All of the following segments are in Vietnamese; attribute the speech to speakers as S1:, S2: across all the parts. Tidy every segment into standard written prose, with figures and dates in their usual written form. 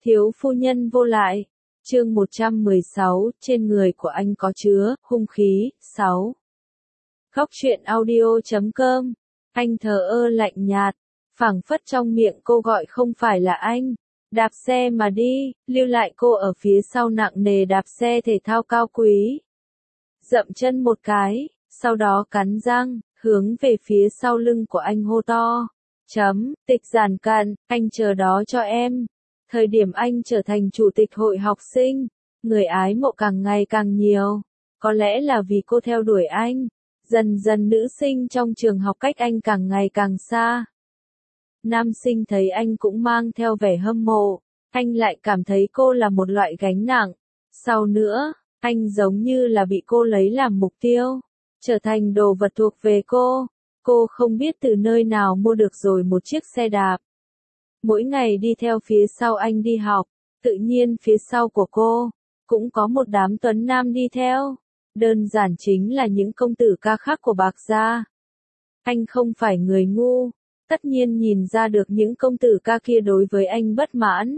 S1: Thiếu phu nhân vô lại. Chương 116, trên người của anh có chứa hung khí. 6. Góc truyện audio.com. Anh thờ ơ lạnh nhạt, phảng phất trong miệng cô gọi không phải là anh. Đạp xe mà đi, lưu lại cô ở phía sau nặng nề đạp xe thể thao cao quý. Dậm chân một cái, sau đó cắn răng, hướng về phía sau lưng của anh hô to. Tịch Giản Cận, anh chờ đó cho em. Thời điểm anh trở thành chủ tịch hội học sinh, người ái mộ càng ngày càng nhiều. Có lẽ là vì cô theo đuổi anh. Dần dần nữ sinh trong trường học cách anh càng ngày càng xa. Nam sinh thấy anh cũng mang theo vẻ hâm mộ, anh lại cảm thấy cô là một loại gánh nặng. Sau nữa, anh giống như là bị cô lấy làm mục tiêu, trở thành đồ vật thuộc về cô. Cô không biết từ nơi nào mua được rồi một chiếc xe đạp. Mỗi ngày đi theo phía sau anh đi học, tự nhiên phía sau của cô cũng có một đám tuấn nam đi theo. Đơn giản chính là những công tử ca khác của Bạc gia. Anh không phải người ngu, tất nhiên nhìn ra được những công tử ca kia đối với anh bất mãn.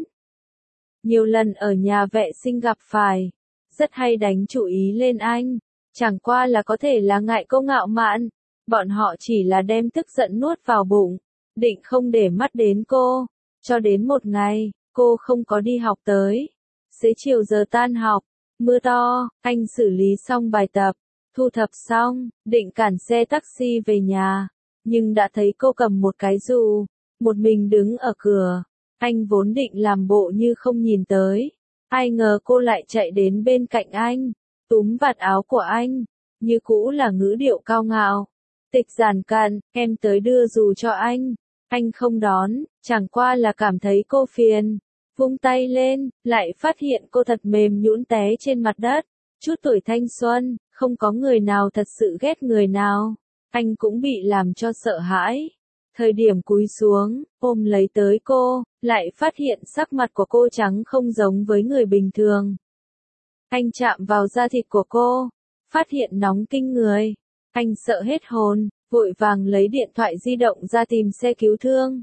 S1: Nhiều lần ở nhà vệ sinh gặp phải, rất hay đánh chú ý lên anh, chẳng qua là có thể là ngại cô ngạo mạn, bọn họ chỉ là đem tức giận nuốt vào bụng, định không để mắt đến cô, cho đến một ngày, cô không có đi học tới. Xế chiều giờ tan học, mưa to, anh xử lý xong bài tập, thu thập xong, định cản xe taxi về nhà, nhưng đã thấy cô cầm một cái dù, một mình đứng ở cửa. Anh vốn định làm bộ như không nhìn tới, ai ngờ cô lại chạy đến bên cạnh anh, túm vạt áo của anh, như cũ là ngữ điệu cao ngạo. Tịch Giản Cận, em tới đưa dù cho anh. Anh không đón, chẳng qua là cảm thấy cô phiền. Vung tay lên, lại phát hiện cô thật mềm nhũn té trên mặt đất. Chút tuổi thanh xuân, không có người nào thật sự ghét người nào. Anh cũng bị làm cho sợ hãi. Thời điểm cúi xuống, ôm lấy tới cô, lại phát hiện sắc mặt của cô trắng không giống với người bình thường. Anh chạm vào da thịt của cô, phát hiện nóng kinh người. Anh sợ hết hồn, vội vàng lấy điện thoại di động ra tìm xe cứu thương.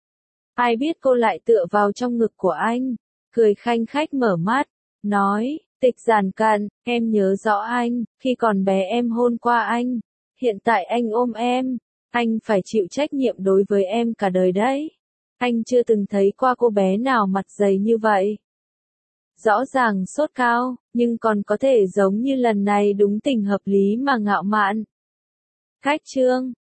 S1: Ai biết cô lại tựa vào trong ngực của anh, cười khanh khách mở mắt, nói, Tịch Giản Cận, em nhớ rõ anh, khi còn bé em hôn qua anh, hiện tại anh ôm em, anh phải chịu trách nhiệm đối với em cả đời đấy. Anh chưa từng thấy qua cô bé nào mặt dày như vậy. Rõ ràng sốt cao, nhưng còn có thể giống như lần này đúng tình hợp lý mà ngạo mạn. Cách chương